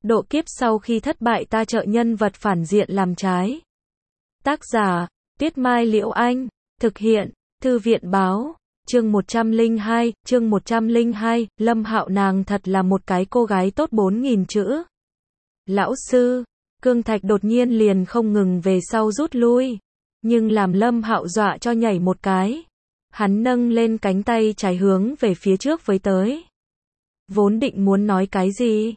Độ kiếp sau khi thất bại ta trợ nhân vật phản diện làm trái. Tác giả, Tuyết Mai Liễu Anh. Thực hiện, Thư viện Báo. Chương 102, Lâm Hạo nàng thật là một cái cô gái tốt 4.000 chữ. Lão sư, Cương Thạch đột nhiên liền không ngừng về sau rút lui, nhưng làm Lâm Hạo dọa cho nhảy một cái. Hắn nâng lên cánh tay trái hướng về phía trước với tới. Vốn định muốn nói cái gì?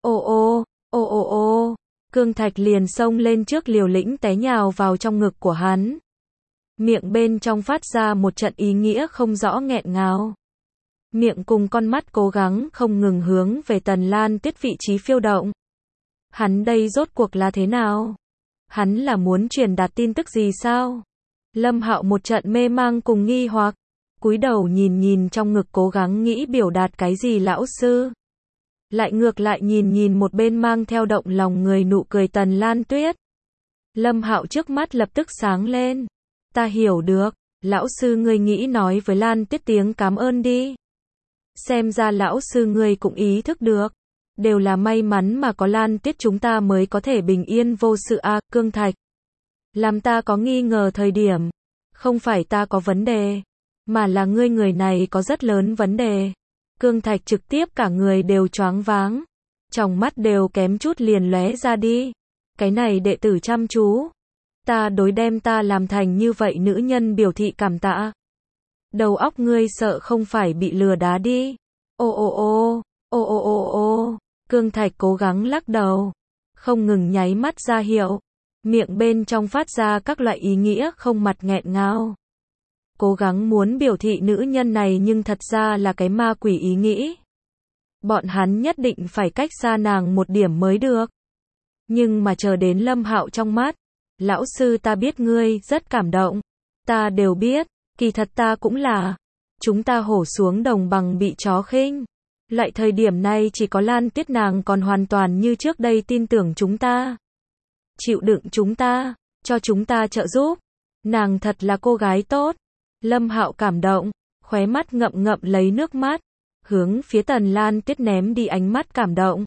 Ô, Cương Thạch liền xông lên trước liều lĩnh té nhào vào trong ngực của hắn. Miệng bên trong phát ra một trận ý nghĩa không rõ nghẹn ngào. Miệng cùng con mắt cố gắng không ngừng hướng về Tần Lan Tuyết vị trí phiêu động. Hắn đây rốt cuộc là thế nào? Hắn là muốn truyền đạt tin tức gì sao? Lâm Hạo một trận mê mang cùng nghi hoặc, cúi đầu nhìn trong ngực cố gắng nghĩ biểu đạt cái gì lão sư. Lại ngược lại nhìn một bên mang theo động lòng người nụ cười Tần Lan Tuyết. Lâm Hạo trước mắt lập tức sáng lên. Ta hiểu được, lão sư ngươi nghĩ nói với Lan Tuyết tiếng cảm ơn đi. Xem ra lão sư ngươi cũng ý thức được. Đều là may mắn mà có Lan Tuyết chúng ta mới có thể bình yên vô sự a. Cương Thạch. Làm ta có nghi ngờ thời điểm. Không phải ta có vấn đề, mà là ngươi người này có rất lớn vấn đề. Cương Thạch trực tiếp cả người đều choáng váng. Tròng mắt đều kém chút liền lóe ra đi. Cái này đệ tử chăm chú. Ta đối đem ta làm thành như vậy nữ nhân biểu thị cảm tạ. Đầu óc ngươi sợ không phải bị lừa đá đi. Ô. Cương Thạch cố gắng lắc đầu. Không ngừng nháy mắt ra hiệu. Miệng bên trong phát ra các loại ý nghĩa không mặt nghẹn ngào. Cố gắng muốn biểu thị nữ nhân này nhưng thật ra là cái ma quỷ ý nghĩ. Bọn hắn nhất định phải cách xa nàng một điểm mới được. Nhưng mà chờ đến Lâm Hạo trong mắt. Lão sư ta biết ngươi rất cảm động. Ta đều biết, kỳ thật ta cũng là. Chúng ta hổ xuống đồng bằng bị chó khinh. Lại thời điểm này chỉ có Lan Tuyết nàng còn hoàn toàn như trước đây tin tưởng chúng ta. Chịu đựng chúng ta, cho chúng ta trợ giúp. Nàng thật là cô gái tốt. Lâm Hạo cảm động, khóe mắt ngậm lấy nước mắt. Hướng phía Tần Lan Tuyết ném đi ánh mắt cảm động.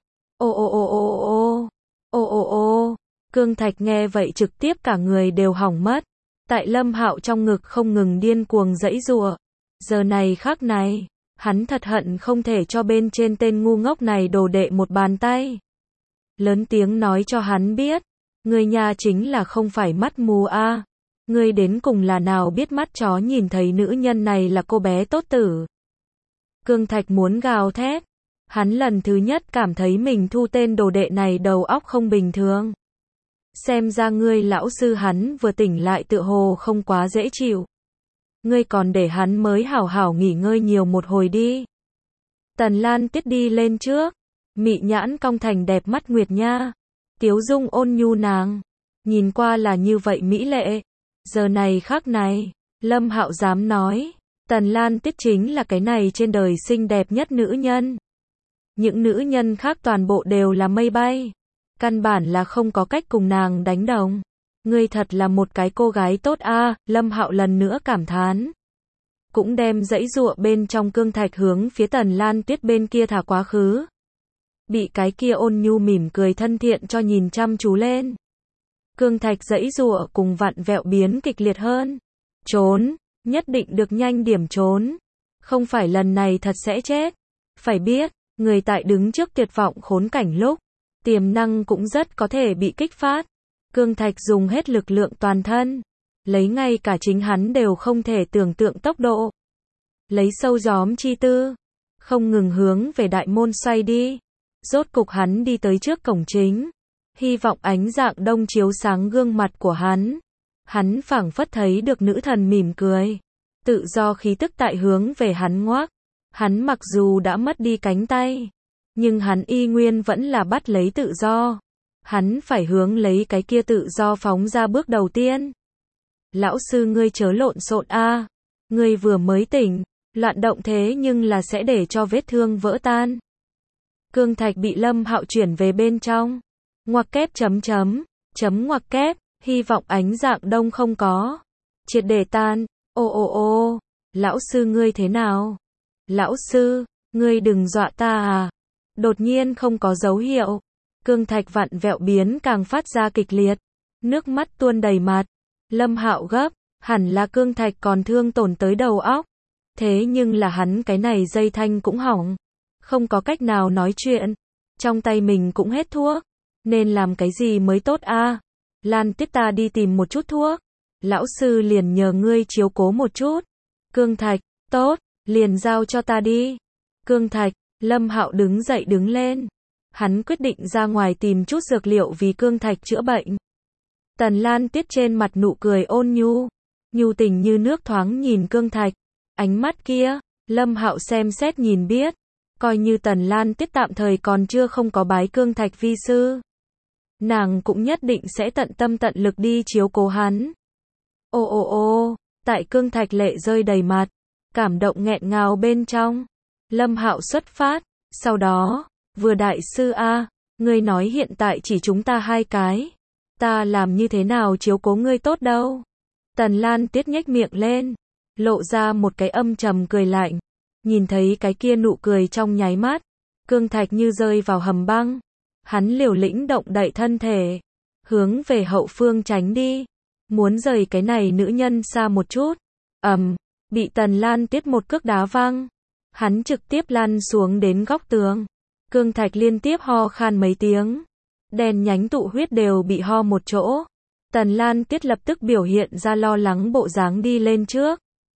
Ô. Cương Thạch nghe vậy trực tiếp cả người đều hỏng mất. Tại Lâm Hạo trong ngực không ngừng điên cuồng giãy giụa. Giờ này khắc này, hắn thật hận không thể cho bên trên tên ngu ngốc này đồ đệ một bàn tay. Lớn tiếng nói cho hắn biết, ngươi nhà chính là không phải mắt mù a. Ngươi đến cùng là nào biết mắt chó nhìn thấy nữ nhân này là cô bé tốt tử. Cương Thạch muốn gào thét. Hắn lần thứ nhất cảm thấy mình thu tên đồ đệ này đầu óc không bình thường. Xem ra ngươi lão sư hắn vừa tỉnh lại tựa hồ không quá dễ chịu. Ngươi còn để hắn mới hảo hảo nghỉ ngơi nhiều một hồi đi. Tần Lan Tuyết đi lên trước. Mị nhãn cong thành đẹp mắt nguyệt nha. Tiếu dung ôn nhu nàng. Nhìn qua là như vậy mỹ lệ. Giờ này khắc này, Lâm Hạo dám nói. Tần Lan Tuyết chính là cái này trên đời xinh đẹp nhất nữ nhân. Những nữ nhân khác toàn bộ đều là mây bay. Căn bản là không có cách cùng nàng đánh đồng. Ngươi thật là một cái cô gái tốt a. Lâm Hạo lần nữa cảm thán. Cũng đem giãy giụa bên trong Cương Thạch hướng phía Tần Lan Tuyết bên kia thả quá khứ. Bị cái kia ôn nhu mỉm cười thân thiện cho nhìn chăm chú lên. Cương Thạch giãy giụa cùng vặn vẹo biến kịch liệt hơn. Trốn, nhất định được nhanh điểm trốn. Không phải lần này thật sẽ chết. Phải biết, người tại đứng trước tuyệt vọng khốn cảnh lúc. Tiềm năng cũng rất có thể bị kích phát. Cương Thạch dùng hết lực lượng toàn thân. Lấy ngay cả chính hắn đều không thể tưởng tượng tốc độ. Lấy sâu gióm chi tư. Không ngừng hướng về đại môn xoay đi. Rốt cục hắn đi tới trước cổng chính. Hy vọng ánh dạng đông chiếu sáng gương mặt của hắn. Hắn phảng phất thấy được nữ thần mỉm cười. Tự do khí tức tại hướng về hắn ngoác. Hắn mặc dù đã mất đi cánh tay. Nhưng hắn y nguyên vẫn là bắt lấy tự do. Hắn phải hướng lấy cái kia tự do phóng ra bước đầu tiên. Lão sư ngươi chớ lộn xộn a. Ngươi vừa mới tỉnh, loạn động thế nhưng là sẽ để cho vết thương vỡ tan. Cương Thạch bị Lâm Hạo chuyển về bên trong. Ngoặc kép chấm ngoặc kép, hy vọng ánh dạng đông không có. Triệt để tan. Ô. Lão sư ngươi thế nào? Lão sư, ngươi đừng dọa ta à. Đột nhiên không có dấu hiệu. Cương Thạch vặn vẹo biến càng phát ra kịch liệt, nước mắt tuôn đầy mặt. Lâm Hạo gấp, hẳn là Cương Thạch còn thương tổn tới đầu óc. Thế nhưng là hắn cái này dây thanh cũng hỏng, không có cách nào nói chuyện. Trong tay mình cũng hết thuốc, nên làm cái gì mới tốt a? Lan Tiết ta đi tìm một chút thuốc. Lão sư liền nhờ ngươi chiếu cố một chút. Cương Thạch, tốt, liền giao cho ta đi. Cương Thạch, Lâm Hạo đứng dậy đứng lên. Hắn quyết định ra ngoài tìm chút dược liệu vì Cương Thạch chữa bệnh. Tần Lan Tiết trên mặt nụ cười ôn nhu, nhu tình như nước thoáng nhìn Cương Thạch. Ánh mắt kia, Lâm Hạo xem xét nhìn biết, coi như Tần Lan Tiết tạm thời còn chưa không có bái Cương Thạch vi sư. Nàng cũng nhất định sẽ tận tâm tận lực đi chiếu cố hắn. Ô ô ô, tại Cương Thạch lệ rơi đầy mặt, cảm động nghẹn ngào bên trong. Lâm Hạo xuất phát, sau đó, vừa đại sư a, ngươi nói hiện tại chỉ chúng ta hai cái, ta làm như thế nào chiếu cố ngươi tốt đâu. Tần Lan Tiết nhếch miệng lên, lộ ra một cái âm trầm cười lạnh. Nhìn thấy cái kia nụ cười trong nháy mắt, Cương Thạch như rơi vào hầm băng. Hắn liều lĩnh động đậy thân thể, hướng về hậu phương tránh đi, muốn rời cái này nữ nhân xa một chút. Bị Tần Lan Tiết một cước đá văng, hắn trực tiếp lăn xuống đến góc tường. Cương Thạch liên tiếp ho khan mấy tiếng, đèn nhánh tụ huyết đều bị ho một chỗ. Tần Lan Tiết lập tức biểu hiện ra lo lắng bộ dáng đi lên trước.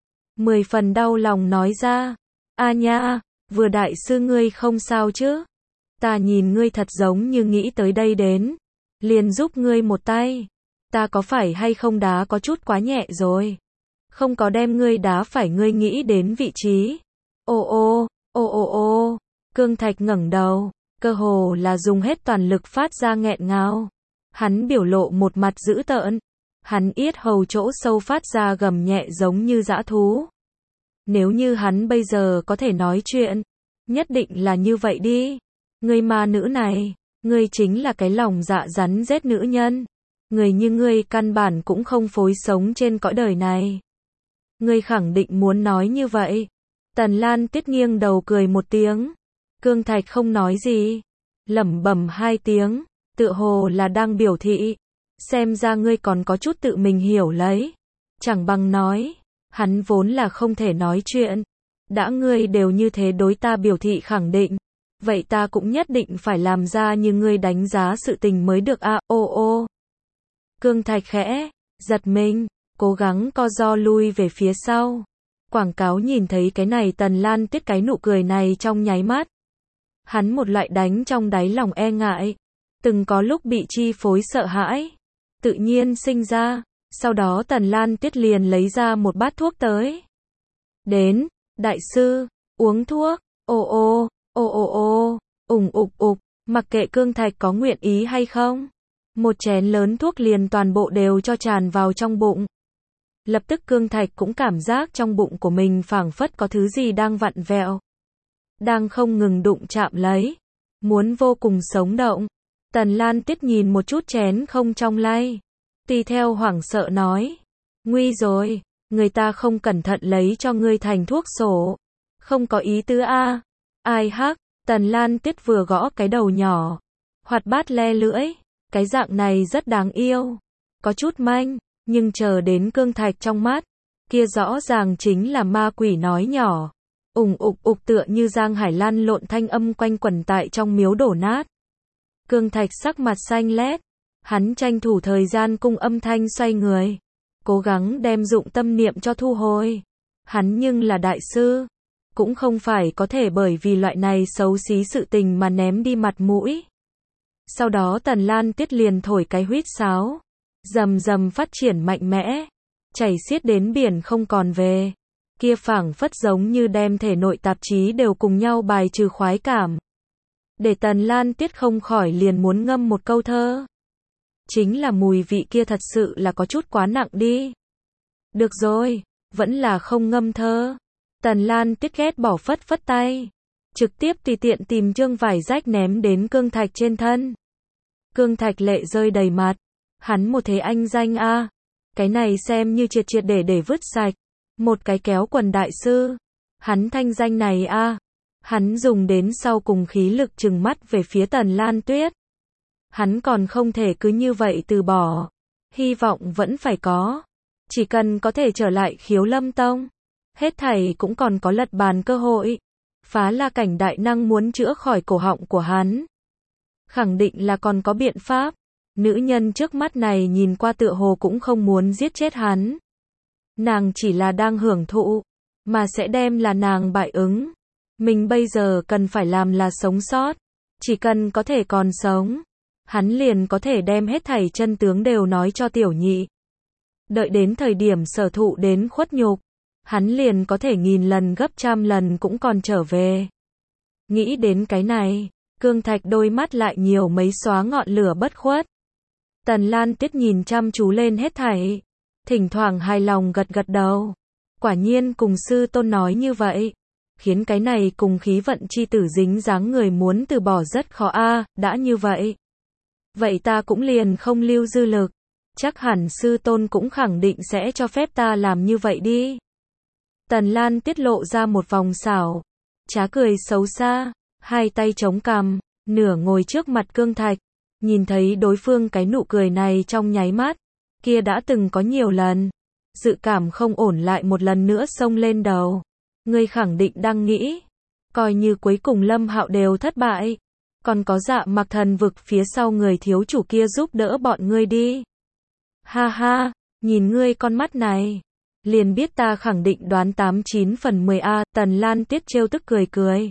10 phần đau lòng nói ra, a nha, vừa đại sư ngươi không sao chứ? Ta nhìn ngươi thật giống như nghĩ tới đây đến, liền giúp ngươi một tay. Ta có phải hay không đá có chút quá nhẹ rồi? Không có đem ngươi đá phải ngươi nghĩ đến vị trí. Ô ô, ô ô ô, Cương Thạch ngẩng đầu, cơ hồ là dùng hết toàn lực phát ra nghẹn ngào. Hắn biểu lộ một mặt dữ tợn, hắn yết hầu chỗ sâu phát ra gầm nhẹ giống như dã thú. Nếu như hắn bây giờ có thể nói chuyện, nhất định là như vậy đi. Ngươi ma nữ này, ngươi chính là cái lòng dạ rắn rết nữ nhân. Người như ngươi căn bản cũng không phối sống trên cõi đời này. Ngươi khẳng định muốn nói như vậy. Tần Lan Tiết nghiêng đầu cười một tiếng. Cương Thạch không nói gì, lẩm bẩm hai tiếng, tựa hồ là đang biểu thị. Xem ra ngươi còn có chút tự mình hiểu lấy. Chẳng bằng nói, hắn vốn là không thể nói chuyện. Đã ngươi đều như thế đối ta biểu thị khẳng định, vậy ta cũng nhất định phải làm ra như ngươi đánh giá sự tình mới được a. Ô ô. Cương Thạch khẽ giật mình, cố gắng co ro lui về phía sau. Quảng cáo nhìn thấy cái này Tần Lan Tiết cái nụ cười này trong nháy mắt. Hắn một loại đánh trong đáy lòng e ngại, từng có lúc bị chi phối sợ hãi, tự nhiên sinh ra. Sau đó Tần Lan Tiết liền lấy ra một bát thuốc tới. Đến, đại sư, uống thuốc. Ô ô, ô ô ô, ục, mặc kệ Cương Thạch có nguyện ý hay không. Một chén lớn thuốc liền toàn bộ đều cho tràn vào trong bụng. Lập tức Cương Thạch cũng cảm giác trong bụng của mình phảng phất có thứ gì đang vặn vẹo, đang không ngừng đụng chạm lấy, muốn vô cùng sống động. Tần Lan Tiết nhìn một chút chén không trong lay, tùy theo hoảng sợ nói, nguy rồi, người ta không cẩn thận lấy cho ngươi thành thuốc sổ. Không có ý tứ a. Ai hắc. Tần Lan Tiết vừa gõ cái đầu nhỏ, hoạt bát le lưỡi, cái dạng này rất đáng yêu, có chút manh, nhưng chờ đến Cương Thạch trong mắt, kia rõ ràng chính là ma quỷ nói nhỏ. Ục tựa như giang hải lăn lộn thanh âm quanh quẩn tại trong miếu đổ nát. Cương Thạch sắc mặt xanh lét, hắn tranh thủ thời gian cung âm thanh xoay người, cố gắng đem dụng tâm niệm cho thu hồi. Hắn nhưng là đại sư, cũng không phải có thể bởi vì loại này xấu xí sự tình mà ném đi mặt mũi. Sau đó Tần Lan Tiết liền thổi cái huýt sáo, rầm rầm phát triển mạnh mẽ, chảy xiết đến biển không còn về. Kia phảng phất giống như đem thể nội tạp chí đều cùng nhau bài trừ khoái cảm. Để Tần Lan Tiết không khỏi liền muốn ngâm một câu thơ. Chính là mùi vị kia thật sự là có chút quá nặng đi. Được rồi, vẫn là không ngâm thơ. Tần Lan Tiết ghét bỏ phất phất tay, trực tiếp tùy tiện tìm chương vải rách ném đến Cương Thạch trên thân. Cương Thạch lệ rơi đầy mặt, hắn một thế anh danh a, cái này xem như triệt triệt để vứt sạch, một cái kéo quần đại sư, hắn thanh danh này a, hắn dùng đến sau cùng khí lực trừng mắt về phía Tần Lan Tuyết. Hắn còn không thể cứ như vậy từ bỏ. Hy vọng vẫn phải có. Chỉ cần có thể trở lại Khiếu Lâm Tông, hết thảy cũng còn có lật bàn cơ hội. Phá La Cảnh đại năng muốn chữa khỏi cổ họng của hắn, khẳng định là còn có biện pháp. Nữ nhân trước mắt này nhìn qua tựa hồ cũng không muốn giết chết hắn. Nàng chỉ là đang hưởng thụ, mà sẽ đem là nàng bại ứng. Mình bây giờ cần phải làm là sống sót. Chỉ cần có thể còn sống, hắn liền có thể đem hết thảy chân tướng đều nói cho tiểu nhị. Đợi đến thời điểm sở thụ đến khuất nhục, hắn liền có thể nghìn lần gấp trăm lần cũng còn trở về. Nghĩ đến cái này, Cương Thạch đôi mắt lại nhiều mấy xóa ngọn lửa bất khuất. Tần Lan Tiết nhìn chăm chú lên hết thảy, thỉnh thoảng hài lòng gật gật đầu. Quả nhiên cùng sư tôn nói như vậy, khiến cái này cùng khí vận chi tử dính dáng người muốn từ bỏ rất khó a. Đã như vậy, vậy ta cũng liền không lưu dư lực. Chắc hẳn sư tôn cũng khẳng định sẽ cho phép ta làm như vậy đi. Tần Lan tiết lộ ra một vòng xảo trá cười xấu xa, hai tay chống cằm, nửa ngồi trước mặt Cương Thạch, nhìn thấy đối phương cái nụ cười này trong nháy mắt, kia đã từng có nhiều lần, dự cảm không ổn lại một lần nữa xông lên đầu. Ngươi khẳng định đang nghĩ, coi như cuối cùng Lâm Hạo đều thất bại, còn có Dạ Mặc Thần Vực phía sau người thiếu chủ kia giúp đỡ bọn ngươi đi. Ha ha, nhìn ngươi con mắt này, liền biết ta khẳng định đoán 89 phần 10 a. Tần Lan Tiết trêu tức cười cười.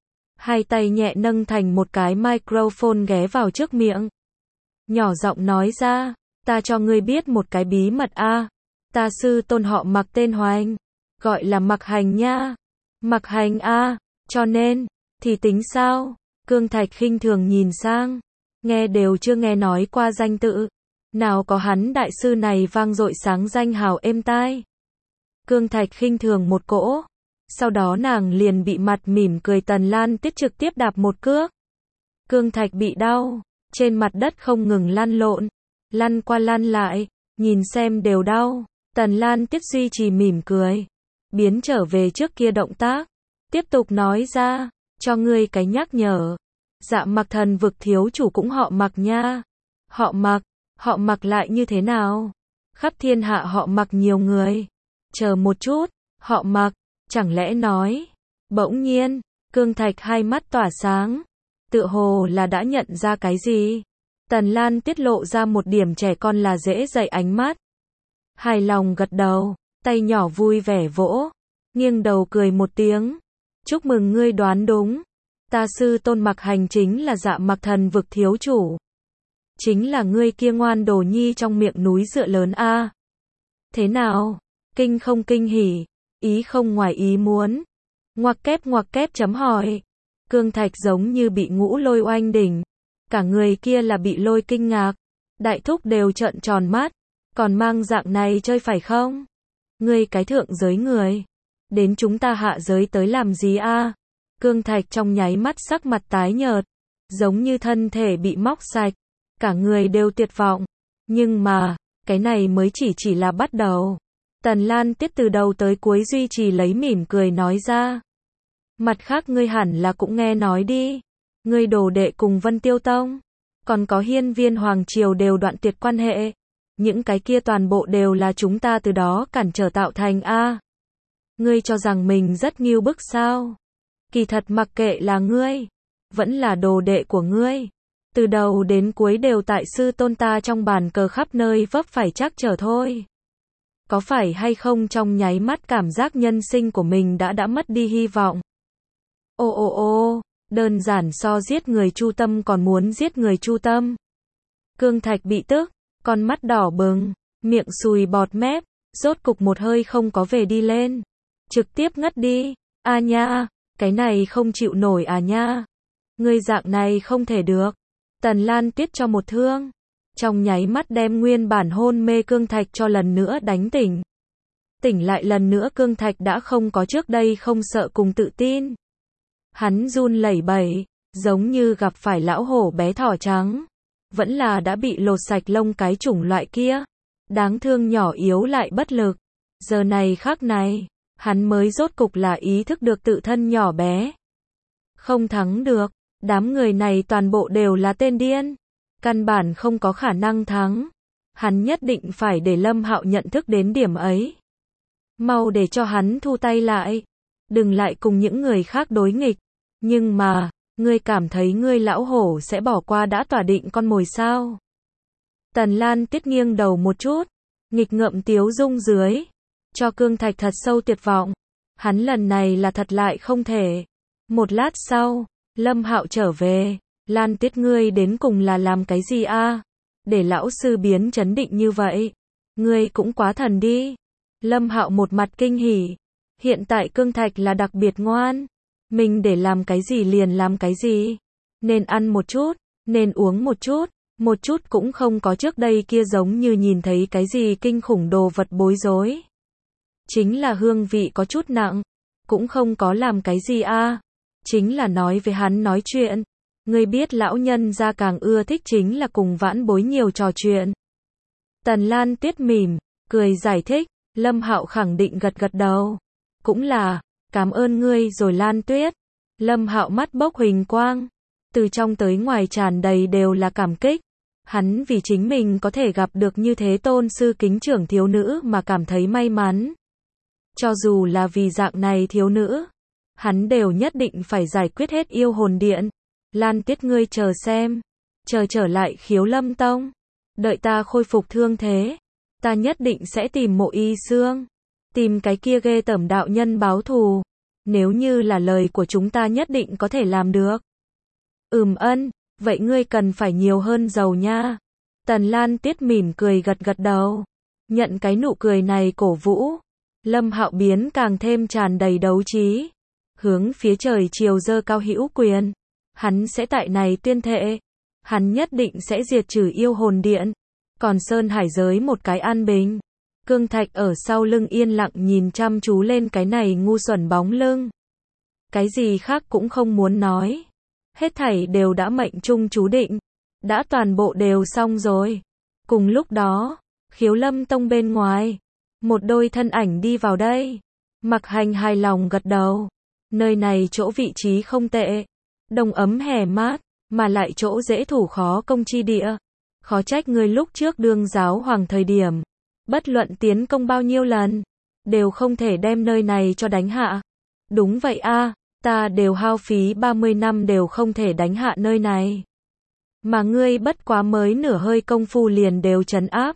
Hai tay nhẹ nâng thành một cái microphone ghé vào trước miệng. Nhỏ giọng nói ra, ta cho ngươi biết một cái bí mật a. Ta sư tôn họ Mặc tên Hoành, gọi là Mặc Hành nha. Mặc Hành a, cho nên, thì tính sao? Cương Thạch khinh thường nhìn sang, nghe đều chưa nghe nói qua danh tự. Nào có hắn đại sư này vang dội sáng danh hào êm tai. Cương Thạch khinh thường một cỗ, sau đó nàng liền bị mặt mỉm cười Tần Lan Tiết trực tiếp đạp một cước. Cương Thạch bị đau, trên mặt đất không ngừng lăn lộn, lăn qua lăn lại, nhìn xem đều đau. Tần Lan Tiết duy trì mỉm cười, biến trở về trước kia động tác, tiếp tục nói ra, cho ngươi cái nhắc nhở. Dạ Mặc Thần Vực thiếu chủ cũng họ Mặc nha. Họ Mặc lại như thế nào? Khắp thiên hạ họ Mặc nhiều người. Chờ một chút, họ Mặc, chẳng lẽ nói? Bỗng nhiên, Cương Thạch hai mắt tỏa sáng, tựa hồ là đã nhận ra cái gì. Tần Lan tiết lộ ra một điểm trẻ con là dễ dạy ánh mắt. Hài lòng gật đầu, tay nhỏ vui vẻ vỗ, nghiêng đầu cười một tiếng. Chúc mừng ngươi đoán đúng. Ta sư tôn Mặc Hành chính là Dạ Mặc Thần Vực thiếu chủ. Chính là ngươi kia ngoan đồ nhi trong miệng núi dựa lớn a. Thế nào? Kinh không kinh hỉ? Ý không ngoài ý muốn? Ngoặc kép chấm hỏi. Cương Thạch giống như bị ngũ lôi oanh đỉnh. Cả người kia là bị lôi kinh ngạc. Đại thúc đều trợn tròn mắt. Còn mang dạng này chơi phải không? Ngươi cái thượng giới người. Đến chúng ta hạ giới tới làm gì a? Cương Thạch trong nháy mắt sắc mặt tái nhợt. Giống như thân thể bị móc sạch. Cả người đều tuyệt vọng. Nhưng mà, cái này mới chỉ là bắt đầu. Tần Lan Tiết từ đầu tới cuối duy trì lấy mỉm cười nói ra. Mặt khác ngươi hẳn là cũng nghe nói đi. Ngươi đồ đệ cùng Vân Tiêu Tông, còn có Hiên Viên Hoàng Triều đều đoạn tuyệt quan hệ. Những cái kia toàn bộ đều là chúng ta từ đó cản trở tạo thành a. Ngươi cho rằng mình rất nghiêu bức sao? Kỳ thật mặc kệ là ngươi, vẫn là đồ đệ của ngươi, từ đầu đến cuối đều tại sư tôn ta trong bàn cờ khắp nơi vấp phải trắc trở thôi. Có phải hay không trong nháy mắt cảm giác nhân sinh của mình đã mất đi hy vọng? Ô, đơn giản so giết người chu tâm còn muốn giết người chu tâm. Cương Thạch bị tức, con mắt đỏ bừng, miệng sùi bọt mép, rốt cục một hơi không có về đi lên. Trực tiếp ngất đi. À nha, cái này không chịu nổi à nha. Ngươi dạng này không thể được. Tần Lan Tiết cho một thương, trong nháy mắt đem nguyên bản hôn mê Cương Thạch cho lần nữa đánh tỉnh. Tỉnh lại lần nữa Cương Thạch đã không có trước đây không sợ cùng tự tin. Hắn run lẩy bẩy, giống như gặp phải lão hổ bé thỏ trắng. Vẫn là đã bị lột sạch lông cái chủng loại kia. Đáng thương nhỏ yếu lại bất lực. Giờ này khắc này, hắn mới rốt cục là ý thức được tự thân nhỏ bé. Không thắng được, đám người này toàn bộ đều là tên điên. căn bản không có khả năng thắng. Hắn nhất định phải để Lâm Hạo nhận thức đến điểm ấy. Mau để cho hắn thu tay lại. Đừng lại cùng những người khác đối nghịch. Nhưng mà, ngươi cảm thấy ngươi lão hổ sẽ bỏ qua đã tỏa định con mồi sao? Tần Lan Tiết nghiêng đầu một chút, nghịch ngợm tiếu dung dưới, cho Cương Thạch thật sâu tuyệt vọng. Hắn lần này là thật lại không thể. Một lát sau, Lâm Hạo trở về, Lan Tiết ngươi đến cùng là làm cái gì a? Để lão sư biến chấn định như vậy. Ngươi cũng quá thần đi. Lâm Hạo một mặt kinh hỉ. Hiện tại Cương Thạch là đặc biệt ngoan. Mình để làm cái gì liền làm cái gì. Nên ăn một chút, nên uống một chút cũng không có trước đây kia giống như nhìn thấy cái gì kinh khủng đồ vật bối rối. Chính là hương vị có chút nặng, cũng không có làm cái gì a. Chính là nói với hắn nói chuyện. Ngươi biết lão nhân gia càng ưa thích chính là cùng vãn bối nhiều trò chuyện. Tần Lan Tiết mỉm, cười giải thích, Lâm Hạo khẳng định gật gật đầu. Cũng là, cảm ơn ngươi rồi Lan Tuyết. Lâm Hạo mắt bốc huỳnh quang, từ trong tới ngoài tràn đầy đều là cảm kích. Hắn vì chính mình có thể gặp được như thế tôn sư kính trưởng thiếu nữ mà cảm thấy may mắn. Cho dù là vì dạng này thiếu nữ, hắn đều nhất định phải giải quyết hết yêu hồn điện. Lan Tiết ngươi chờ xem, chờ trở lại Khiếu Lâm Tông, đợi ta khôi phục thương thế, ta nhất định sẽ tìm Mộ Y Xương, tìm cái kia ghê tởm đạo nhân báo thù. Nếu như là lời của chúng ta nhất định có thể làm được. Ân, vậy ngươi cần phải nhiều hơn dầu nha. Tần Lan Tiết mỉm cười gật gật đầu, nhận cái nụ cười này cổ vũ. Lâm Hạo biến càng thêm tràn đầy đấu trí, hướng phía trời chiều giơ cao hữu quyền. Hắn sẽ tại này tuyên thệ, hắn nhất định sẽ diệt trừ yêu hồn điện, còn Sơn Hải giới một cái an bình. Cương Thạch ở sau lưng yên lặng nhìn chăm chú lên cái này ngu xuẩn bóng lưng. Cái gì khác cũng không muốn nói. Hết thảy đều đã mệnh trung chú định, đã toàn bộ đều xong rồi. Cùng lúc đó, Khiếu Lâm Tông bên ngoài, một đôi thân ảnh đi vào đây. Mặc Hành hài lòng gật đầu. Nơi này chỗ vị trí không tệ, đông ấm hè mát, mà lại chỗ dễ thủ khó công chi địa. Khó trách ngươi lúc trước đương giáo hoàng thời điểm, bất luận tiến công bao nhiêu lần, đều không thể đem nơi này cho đánh hạ. Đúng vậy a, ta đều hao phí 30 năm đều không thể đánh hạ nơi này. Mà ngươi bất quá mới nửa hơi công phu liền đều trấn áp.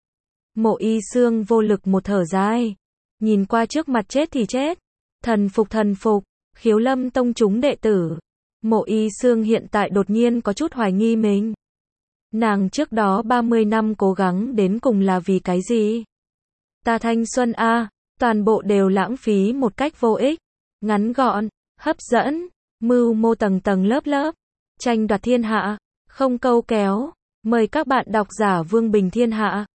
Mộ Y Xương vô lực một thở dài, nhìn qua trước mặt chết thì chết. Thần phục, Khiếu Lâm Tông chúng đệ tử. Mộ Y Xương hiện tại đột nhiên có chút hoài nghi mình. Nàng trước đó 30 năm cố gắng đến cùng là vì cái gì? Ta thanh xuân a, toàn bộ đều lãng phí một cách vô ích, ngắn gọn, hấp dẫn, mưu mô tầng tầng lớp lớp, tranh đoạt thiên hạ, không câu kéo. Mời các bạn độc giả Vương Bình Thiên Hạ.